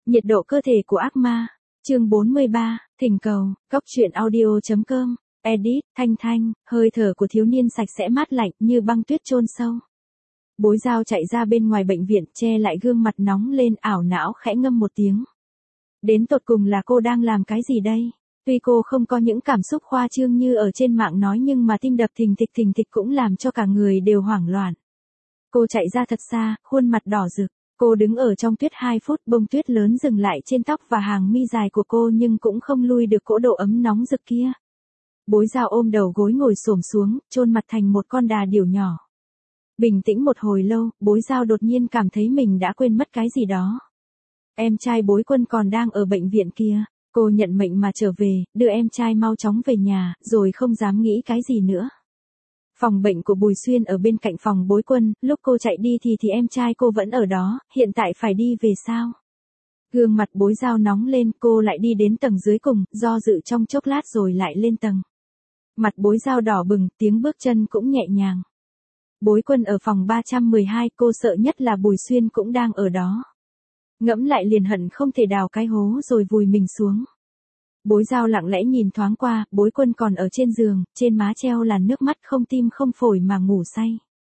Nhiệt độ cơ thể của ác ma. Chương 43, thỉnh cầu, góc truyện audio.com, edit, Thanh Thanh, hơi thở của thiếu niên sạch sẽ mát lạnh như băng tuyết chôn sâu. Bối Giao chạy ra bên ngoài bệnh viện, che lại gương mặt nóng lên, ảo não khẽ ngâm một tiếng. Đến tột cùng là cô đang làm cái gì đây? Tuy cô không có những cảm xúc khoa trương như ở trên mạng nói, nhưng mà tim đập thình thịch cũng làm cho cả người đều hoảng loạn. Cô chạy ra thật xa, khuôn mặt đỏ rực. Cô đứng ở trong tuyết 2 phút, bông tuyết lớn dừng lại trên tóc và hàng mi dài của cô nhưng cũng không lui được cỗ độ ấm nóng rực kia. Bối Giao ôm đầu gối ngồi xổm xuống, chôn mặt thành một con đà điểu nhỏ. Bình tĩnh một hồi lâu, Bối Giao đột nhiên cảm thấy mình đã quên mất cái gì đó. Em trai Bối Quân còn đang ở bệnh viện kia. Cô nhận mệnh mà trở về, đưa em trai mau chóng về nhà, rồi không dám nghĩ cái gì nữa. Phòng bệnh của Bùi Xuyên ở bên cạnh phòng Bối Quân, lúc cô chạy đi thì em trai cô vẫn ở đó, hiện tại phải đi về sao? Gương mặt Bối Giao nóng lên, cô lại đi đến tầng dưới cùng, do dự trong chốc lát rồi lại lên tầng. Mặt Bối Giao đỏ bừng, tiếng bước chân cũng nhẹ nhàng. Bối Quân ở phòng 312, cô sợ nhất là Bùi Xuyên cũng đang ở đó. Ngẫm lại liền hận không thể đào cái hố rồi vùi mình xuống. Bối Giao lặng lẽ nhìn thoáng qua, Bối Quân còn ở trên giường, trên má treo làn nước mắt, không tim không phổi mà ngủ say.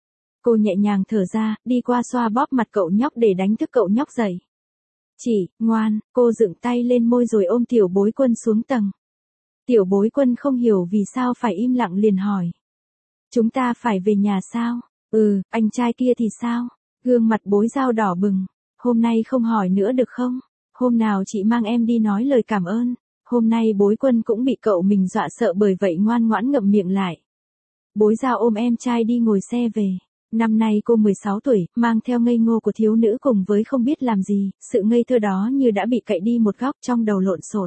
Cô nhẹ nhàng thở ra, đi qua xoa bóp mặt cậu nhóc để đánh thức cậu nhóc dậy. Chỉ, ngoan, cô dựng tay lên môi rồi ôm tiểu Bối Quân xuống tầng. Tiểu Bối Quân không hiểu vì sao phải im lặng liền hỏi. Chúng ta phải về nhà sao? Anh trai kia thì sao? Gương mặt Bối Giao đỏ bừng. Hôm nay không hỏi nữa được không? Hôm nào chị mang em đi nói lời cảm ơn. Hôm nay Bối Quân cũng bị cậu mình dọa sợ, bởi vậy ngoan ngoãn ngậm miệng lại. Bối Giao ôm em trai đi ngồi xe về. Năm nay cô 16 tuổi, mang theo ngây ngô của thiếu nữ cùng với không biết làm gì, sự ngây thơ đó như đã bị cậy đi một góc, trong đầu lộn xộn.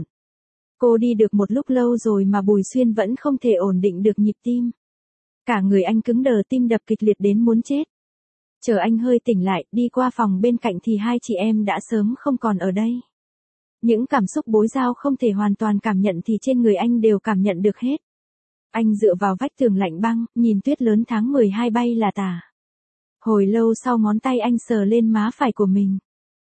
Cô đi được một lúc lâu rồi mà Bùi Xuyên vẫn không thể ổn định được nhịp tim. Cả người anh cứng đờ, tim đập kịch liệt đến muốn chết. Chờ anh hơi tỉnh lại, đi qua phòng bên cạnh thì hai chị em đã sớm không còn ở đây. Những cảm xúc Bối Giao không thể hoàn toàn cảm nhận thì trên người anh đều cảm nhận được hết. Anh dựa vào vách tường lạnh băng, nhìn tuyết lớn tháng 12 bay là tả. Hồi lâu sau, ngón tay anh sờ lên má phải của mình.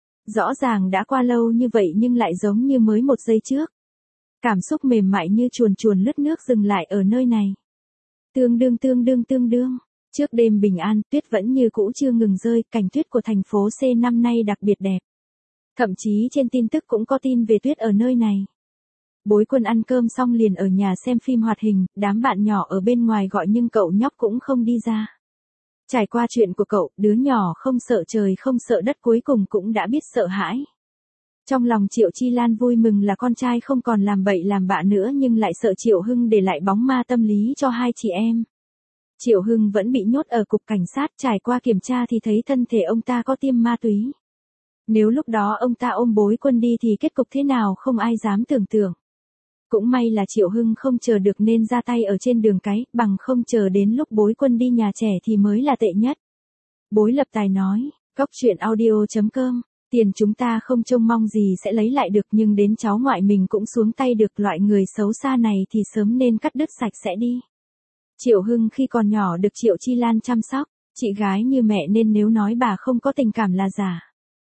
Rõ ràng đã qua lâu như vậy nhưng lại giống như mới một giây trước. Cảm xúc mềm mại như chuồn chuồn lướt nước dừng lại ở nơi này. Tương đương. Trước đêm bình an, tuyết vẫn như cũ chưa ngừng rơi, cảnh tuyết của thành phố C năm nay đặc biệt đẹp. Thậm chí trên tin tức cũng có tin về tuyết ở nơi này. Bối Quân ăn cơm xong liền ở nhà xem phim hoạt hình, đám bạn nhỏ ở bên ngoài gọi nhưng cậu nhóc cũng không đi ra. Trải qua chuyện của cậu, đứa nhỏ không sợ trời không sợ đất cuối cùng cũng đã biết sợ hãi. Trong lòng Triệu Chi Lan vui mừng là con trai không còn làm bậy làm bạ nữa, nhưng lại sợ Triệu Hưng để lại bóng ma tâm lý cho hai chị em. Triệu Hưng vẫn bị nhốt ở cục cảnh sát, trải qua kiểm tra thì thấy thân thể ông ta có tiêm ma túy. Nếu lúc đó ông ta ôm Bối Quân đi thì kết cục thế nào không ai dám tưởng tượng. Cũng may là Triệu Hưng không chờ được nên ra tay ở trên đường cái, bằng không chờ đến lúc Bối Quân đi nhà trẻ thì mới là tệ nhất. Bối Lập Tài nói, góc truyện audio.com, tiền chúng ta không trông mong gì sẽ lấy lại được, nhưng đến cháu ngoại mình cũng xuống tay được, loại người xấu xa này thì sớm nên cắt đứt sạch sẽ đi. Triệu Hưng khi còn nhỏ được Triệu Chi Lan chăm sóc, chị gái như mẹ nên nếu nói bà không có tình cảm là giả.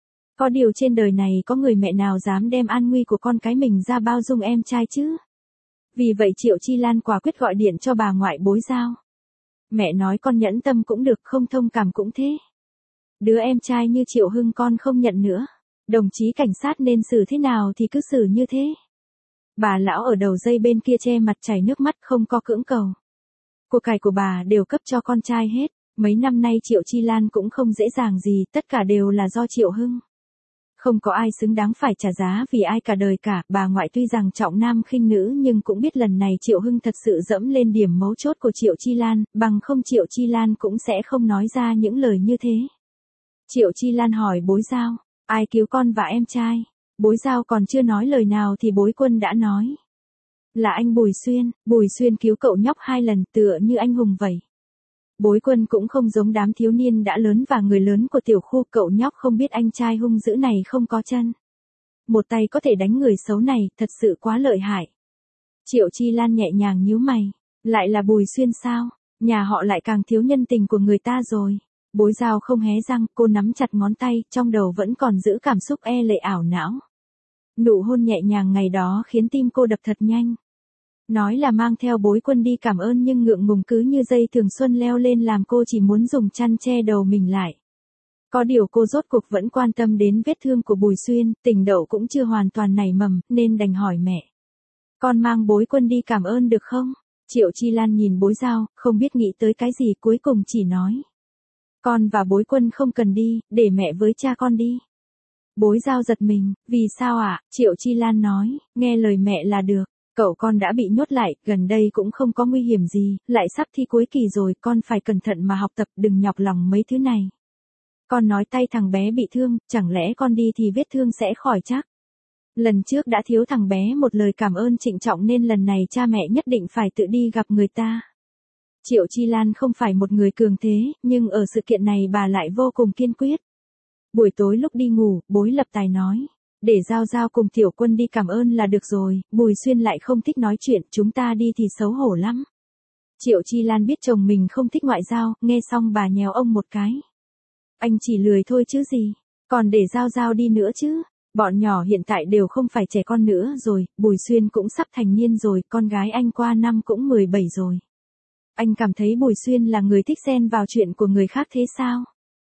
Có điều trên đời này có người mẹ nào dám đem an nguy của con cái mình ra bao dung em trai chứ? Vì vậy Triệu Chi Lan quả quyết gọi điện cho bà ngoại Bối Giao. Mẹ nói con nhẫn tâm cũng được, không thông cảm cũng thế. Đứa em trai như Triệu Hưng con không nhận nữa. Đồng chí cảnh sát nên xử thế nào thì cứ xử như thế. Bà lão ở đầu dây bên kia che mặt chảy nước mắt, không có cưỡng cầu. Của cải của bà đều cấp cho con trai hết. Mấy năm nay Triệu Chi Lan cũng không dễ dàng gì, tất cả đều là do Triệu Hưng. Không có ai xứng đáng phải trả giá vì ai cả đời cả. Bà ngoại tuy rằng trọng nam khinh nữ nhưng cũng biết lần này Triệu Hưng thật sự dẫm lên điểm mấu chốt của Triệu Chi Lan, bằng không Triệu Chi Lan cũng sẽ không nói ra những lời như thế. Triệu Chi Lan hỏi Bối Giao, ai cứu con và em trai? Bối Giao còn chưa nói lời nào thì Bối Quân đã nói. Là anh Bùi Xuyên cứu cậu nhóc 2 lần tựa như anh hùng vậy. Bối Quân cũng không giống đám thiếu niên đã lớn và người lớn của tiểu khu, cậu nhóc không biết anh trai hung dữ này không có chân. Một tay có thể đánh người xấu này, thật sự quá lợi hại. Triệu Chi Lan nhẹ nhàng nhíu mày, lại là Bùi Xuyên sao? Nhà họ lại càng thiếu nhân tình của người ta rồi. Bối Giao không hé răng, cô nắm chặt ngón tay, trong đầu vẫn còn giữ cảm xúc e lệ ảo não. Nụ hôn nhẹ nhàng ngày đó khiến tim cô đập thật nhanh. Nói là mang theo Bối Quân đi cảm ơn nhưng ngượng ngùng cứ như dây thường xuân leo lên làm cô chỉ muốn dùng chăn che đầu mình lại. Có điều cô rốt cuộc vẫn quan tâm đến vết thương của Bùi Xuyên, Tình Đậu cũng chưa hoàn toàn nảy mầm, nên đành hỏi mẹ. Con mang Bối Quân đi cảm ơn được không? Triệu Chi Lan nhìn Bối Giao, không biết nghĩ tới cái gì cuối cùng chỉ nói. Con và Bối Quân không cần đi, để mẹ với cha con đi. Bối Giao giật mình, vì sao ạ? Triệu Chi Lan nói, nghe lời mẹ là được. Cậu con đã bị nhốt lại, gần đây cũng không có nguy hiểm gì, lại sắp thi cuối kỳ rồi, con phải cẩn thận mà học tập, đừng nhọc lòng mấy thứ này. Con nói tay thằng bé bị thương, chẳng lẽ con đi thì vết thương sẽ khỏi chắc? Lần trước đã thiếu thằng bé một lời cảm ơn trịnh trọng nên lần này cha mẹ nhất định phải tự đi gặp người ta. Triệu Chi Lan không phải một người cường thế, nhưng ở sự kiện này bà lại vô cùng kiên quyết. Buổi tối lúc đi ngủ, Bối Lập Tài nói. Để Giao Giao cùng Tiểu Quân đi cảm ơn là được rồi, Bùi Xuyên lại không thích nói chuyện, chúng ta đi thì xấu hổ lắm. Triệu Chi Lan biết chồng mình không thích ngoại giao, nghe xong bà nhéo ông một cái. Anh chỉ lười thôi chứ gì, còn để Giao Giao đi nữa chứ. Bọn nhỏ hiện tại đều không phải trẻ con nữa rồi, Bùi Xuyên cũng sắp thành niên rồi, con gái anh qua năm cũng 17 rồi. Anh cảm thấy Bùi Xuyên là người thích xen vào chuyện của người khác thế sao?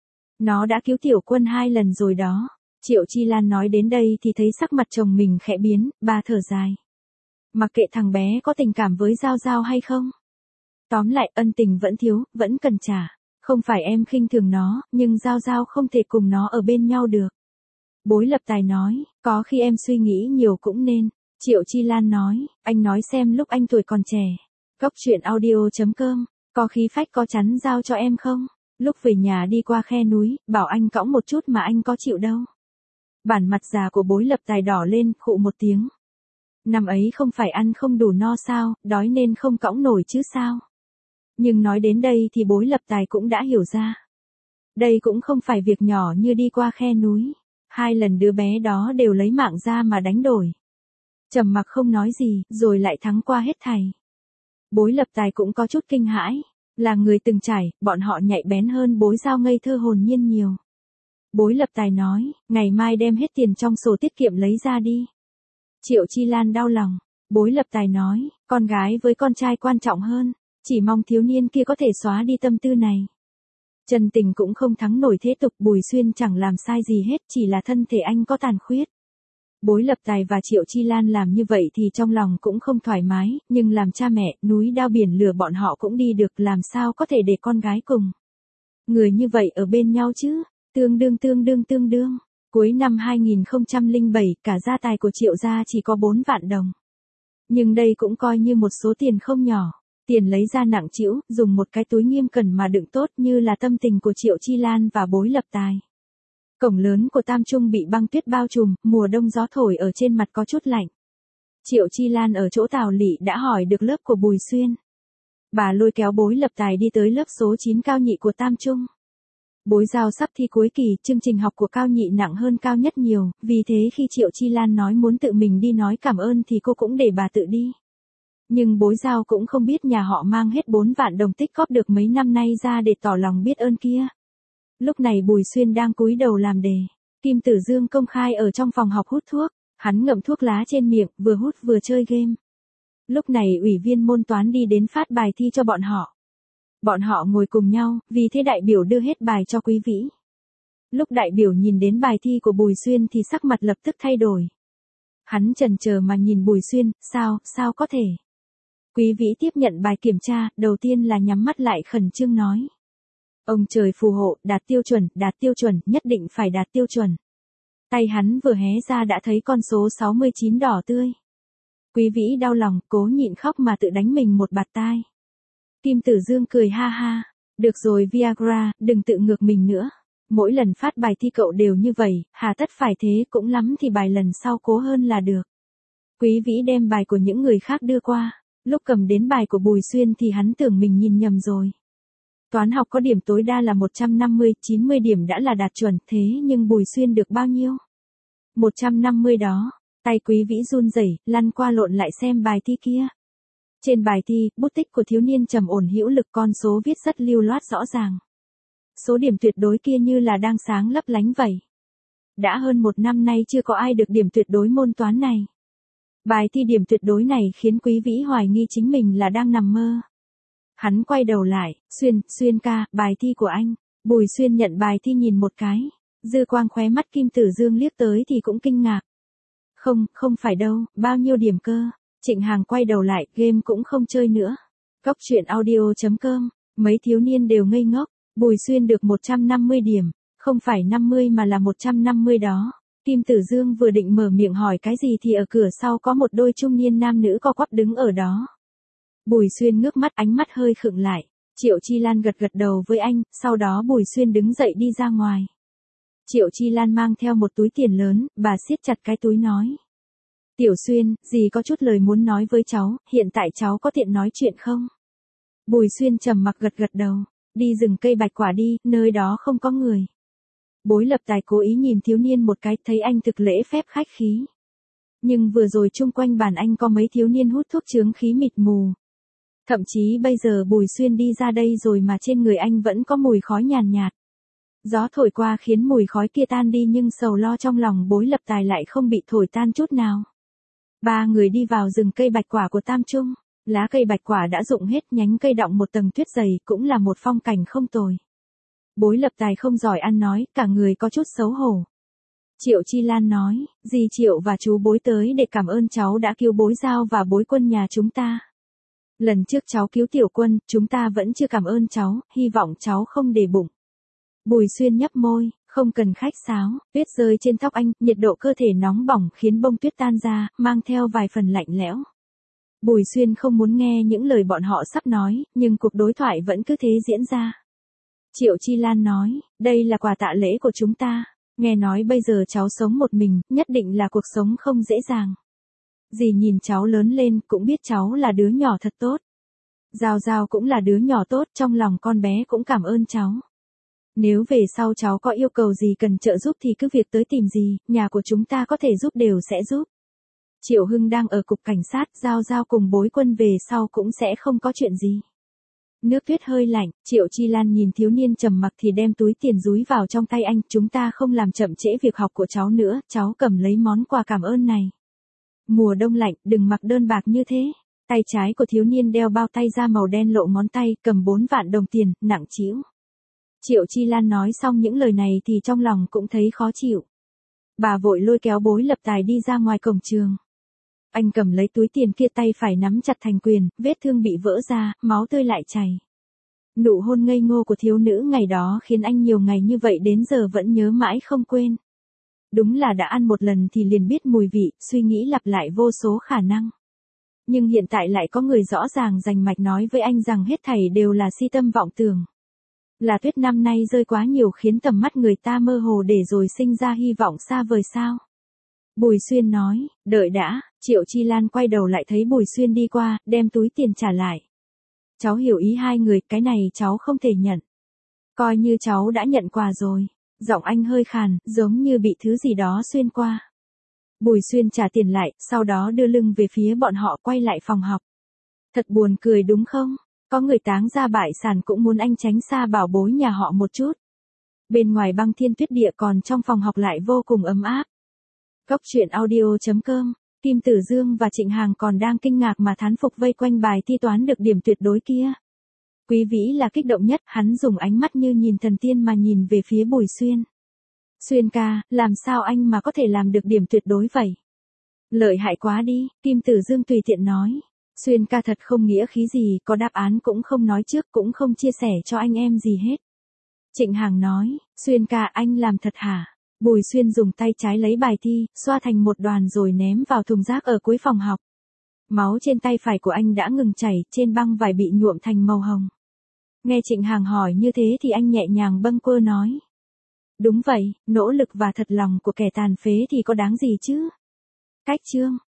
Nó đã cứu Tiểu Quân 2 lần rồi đó. Triệu Chi Lan nói đến đây thì thấy sắc mặt chồng mình khẽ biến, bà thở dài. Mặc kệ thằng bé có tình cảm với Giao Giao hay không. Tóm lại ân tình vẫn thiếu, vẫn cần trả. Không phải em khinh thường nó, nhưng Giao Giao không thể cùng nó ở bên nhau được. Bối Lập Tài nói, có khi em suy nghĩ nhiều cũng nên. Triệu Chi Lan nói, anh nói xem lúc anh tuổi còn trẻ. Góc truyện audio.com, có khí phách có chắn giao cho em không? Lúc về nhà đi qua khe núi, bảo anh cõng một chút mà anh có chịu đâu. Bản mặt già của Bối Lập Tài đỏ lên, khụ một tiếng. Năm ấy không phải ăn không đủ no sao, đói nên không cõng nổi chứ sao. Nhưng nói đến đây thì Bối Lập Tài cũng đã hiểu ra. Đây cũng không phải việc nhỏ như đi qua khe núi. 2 lần đứa bé đó đều lấy mạng ra mà đánh đổi. Trầm mặc không nói gì, rồi lại thắng qua hết thảy. Bối Lập Tài cũng có chút kinh hãi. Là người từng trải, bọn họ nhạy bén hơn Bối Giao ngây thơ hồn nhiên nhiều. Bối Lập Tài nói, ngày mai đem hết tiền trong sổ tiết kiệm lấy ra đi. Triệu Chi Lan đau lòng. Bối Lập Tài nói, con gái với con trai quan trọng hơn. Chỉ mong thiếu niên kia có thể xóa đi tâm tư này. Chân tình cũng không thắng nổi thế tục, Bùi Xuyên chẳng làm sai gì hết, chỉ là thân thể anh có tàn khuyết. Bối Lập Tài và Triệu Chi Lan làm như vậy thì trong lòng cũng không thoải mái, nhưng làm cha mẹ, núi đao biển lửa bọn họ cũng đi được, làm sao có thể để con gái cùng. Người như vậy ở bên nhau chứ, tương đương. Cuối năm 2007, cả gia tài của Triệu gia chỉ có 4 vạn đồng. Nhưng đây cũng coi như một số tiền không nhỏ. Tiền lấy ra nặng trĩu, dùng một cái túi nghiêm cẩn mà đựng tốt như là tâm tình của Triệu Chi Lan và Bối Lập Tài. Cổng lớn của Tam Trung bị băng tuyết bao trùm, mùa đông gió thổi ở trên mặt có chút lạnh. Triệu Chi Lan ở chỗ Tào Lị đã hỏi được lớp của Bùi Xuyên. Bà lôi kéo Bối Lập Tài đi tới lớp số 9 cao nhị của Tam Trung. Bối Giao sắp thi cuối kỳ, chương trình học của cao nhị nặng hơn cao nhất nhiều, vì thế khi Triệu Chi Lan nói muốn tự mình đi nói cảm ơn thì cô cũng để bà tự đi. Nhưng Bối Giao cũng không biết nhà họ mang hết 4 vạn đồng tích góp được mấy năm nay ra để tỏ lòng biết ơn kia. Lúc này Bùi Xuyên đang cúi đầu làm đề. Kim Tử Dương công khai ở trong phòng học hút thuốc. Hắn ngậm thuốc lá trên miệng, vừa hút vừa chơi game. Lúc này ủy viên môn toán đi đến phát bài thi cho bọn họ. Bọn họ ngồi cùng nhau, vì thế đại biểu đưa hết bài cho Quý Vĩ. Lúc đại biểu nhìn đến bài thi của Bùi Xuyên thì sắc mặt lập tức thay đổi. Hắn chần chờ mà nhìn Bùi Xuyên, sao có thể. Quý Vĩ tiếp nhận bài kiểm tra, đầu tiên là nhắm mắt lại khẩn trương nói. Ông trời phù hộ, đạt tiêu chuẩn, nhất định phải đạt tiêu chuẩn. Tay hắn vừa hé ra đã thấy con số 69 đỏ tươi. Quý Vĩ đau lòng, cố nhịn khóc mà tự đánh mình một bạt tai. Kim Tử Dương cười ha ha. Được rồi Viagra, đừng tự ngược mình nữa. Mỗi lần phát bài thi cậu đều như vậy, hà tất phải thế, cũng lắm thì bài lần sau cố hơn là được. Quý Vĩ đem bài của những người khác đưa qua. Lúc cầm đến bài của Bùi Xuyên thì hắn tưởng mình nhìn nhầm rồi. Toán học có điểm tối đa là 150, 90 điểm đã là đạt chuẩn, thế nhưng Bùi Xuyên được bao nhiêu? 150 đó. Tay Quý Vĩ run rẩy, lăn qua lộn lại xem bài thi kia. Trên bài thi, bút tích của thiếu niên trầm ổn hữu lực, con số viết rất lưu loát rõ ràng. Số điểm tuyệt đối kia như là đang sáng lấp lánh vậy. đã hơn 1 năm nay chưa có ai được điểm tuyệt đối môn toán này. Bài thi điểm tuyệt đối này khiến Quý Vĩ hoài nghi chính mình là đang nằm mơ. Hắn quay đầu lại, Xuyên ca, bài thi của anh. Bùi Xuyên nhận bài thi nhìn một cái. Dư quang khóe mắt Kim Tử Dương liếc tới thì cũng kinh ngạc. Không phải đâu, bao nhiêu điểm cơ. Trịnh Hàng quay đầu lại, game cũng không chơi nữa. Cóc truyện audio.com, mấy thiếu niên đều ngây ngốc. Bùi Xuyên được 150 điểm, không phải 50 mà là 150 đó. Kim Tử Dương vừa định mở miệng hỏi cái gì thì ở cửa sau có một đôi trung niên nam nữ co quắp đứng ở đó. Bùi Xuyên ngước mắt, ánh mắt hơi khựng lại. Triệu Chi Lan gật đầu với anh, sau đó Bùi Xuyên đứng dậy đi ra ngoài. Triệu Chi Lan mang theo một túi tiền lớn, bà siết chặt cái túi nói. Tiểu Xuyên, dì có chút lời muốn nói với cháu, hiện tại cháu có tiện nói chuyện không? Bùi Xuyên trầm mặc gật đầu. Đi rừng cây bạch quả đi, nơi đó không có người. Bối Lập Tài cố ý nhìn thiếu niên một cái, thấy anh thực lễ phép khách khí. Nhưng vừa rồi chung quanh bàn anh có mấy thiếu niên hút thuốc chướng khí mịt mù. Thậm chí bây giờ Bùi Xuyên đi ra đây rồi mà trên người anh vẫn có mùi khói nhàn nhạt. Gió thổi qua khiến mùi khói kia tan đi nhưng sầu lo trong lòng Bối Lập Tài lại không bị thổi tan chút nào. 3 người đi vào rừng cây bạch quả của Tam Trung. Lá cây bạch quả đã rụng hết, nhánh cây đọng một tầng tuyết dày, cũng là một phong cảnh không tồi. Bối Lập Tài không giỏi ăn nói, cả người có chút xấu hổ. Triệu Chi Lan nói, dì Triệu và chú Bối tới để cảm ơn cháu đã cứu Bối Giao và Bối Quân nhà chúng ta. Lần trước cháu cứu Tiểu Quân, chúng ta vẫn chưa cảm ơn cháu, hy vọng cháu không để bụng. Bùi Xuyên nhấp môi, không cần khách sáo, tuyết rơi trên tóc anh, nhiệt độ cơ thể nóng bỏng khiến bông tuyết tan ra, mang theo vài phần lạnh lẽo. Bùi Xuyên không muốn nghe những lời bọn họ sắp nói, nhưng cuộc đối thoại vẫn cứ thế diễn ra. Triệu Chi Lan nói, đây là quà tạ lễ của chúng ta. Nghe nói bây giờ cháu sống một mình, nhất định là cuộc sống không dễ dàng. Dì nhìn cháu lớn lên, cũng biết cháu là đứa nhỏ thật tốt. Giao Giao cũng là đứa nhỏ tốt, trong lòng con bé cũng cảm ơn cháu. Nếu về sau cháu có yêu cầu gì cần trợ giúp thì cứ việc tới tìm dì, nhà của chúng ta có thể giúp đều sẽ giúp. Triệu Hưng đang ở cục cảnh sát, Giao Giao cùng Bối Quân về sau cũng sẽ không có chuyện gì. Nước tuyết hơi lạnh, Triệu Chi Lan nhìn thiếu niên trầm mặc thì đem túi tiền dúi vào trong tay anh, chúng ta không làm chậm trễ việc học của cháu nữa, cháu cầm lấy món quà cảm ơn này. Mùa đông lạnh, đừng mặc đơn bạc như thế. Tay trái của thiếu niên đeo bao tay da màu đen lộ ngón tay, cầm 4 vạn đồng tiền, nặng trĩu. Triệu Chi Lan nói xong những lời này thì trong lòng cũng thấy khó chịu. Bà vội lôi kéo Bối Lập Tài đi ra ngoài cổng trường. Anh cầm lấy túi tiền kia, tay phải nắm chặt thành quyền, vết thương bị vỡ ra, máu tươi lại chảy. Nụ hôn ngây ngô của thiếu nữ ngày đó khiến anh nhiều ngày như vậy đến giờ vẫn nhớ mãi không quên. Đúng là đã ăn một lần thì liền biết mùi vị, suy nghĩ lặp lại vô số khả năng. Nhưng hiện tại lại có người rõ ràng rành mạch nói với anh rằng hết thảy đều là si tâm vọng tưởng. Là tuyết năm nay rơi quá nhiều khiến tầm mắt người ta mơ hồ để rồi sinh ra hy vọng xa vời sao. Bùi Xuyên nói, đợi đã. Triệu Chi Lan quay đầu lại thấy Bùi Xuyên đi qua, đem túi tiền trả lại. Cháu hiểu ý hai người, cái này cháu không thể nhận. Coi như cháu đã nhận quà rồi. Giọng anh hơi khàn, giống như bị thứ gì đó xuyên qua. Bùi Xuyên trả tiền lại, sau đó đưa lưng về phía bọn họ quay lại phòng học. Thật buồn cười đúng không? Có người táng ra bại sản cũng muốn anh tránh xa bảo bối nhà họ một chút. Bên ngoài băng thiên tuyết địa còn trong phòng học lại vô cùng ấm áp. Cóc truyện audio.com, Kim Tử Dương và Trịnh Hàng còn đang kinh ngạc mà thán phục vây quanh bài thi toán được điểm tuyệt đối kia. Quý Vĩ là kích động nhất, hắn dùng ánh mắt như nhìn thần tiên mà nhìn về phía Bùi Xuyên. Xuyên ca, làm sao anh mà có thể làm được điểm tuyệt đối vậy? Lợi hại quá đi, Kim Tử Dương tùy tiện nói. Xuyên ca thật không nghĩa khí gì, có đáp án cũng không nói trước, cũng không chia sẻ cho anh em gì hết. Trịnh Hàng nói, Xuyên ca anh làm thật hả? Bùi Xuyên dùng tay trái lấy bài thi, xoa thành một đoàn rồi ném vào thùng rác ở cuối phòng học. Máu trên tay phải của anh đã ngừng chảy, trên băng vải bị nhuộm thành màu hồng. Nghe Trịnh Hàng hỏi như thế thì anh nhẹ nhàng bâng quơ nói. Đúng vậy, nỗ lực và thật lòng của kẻ tàn phế thì có đáng gì chứ? Cách chương.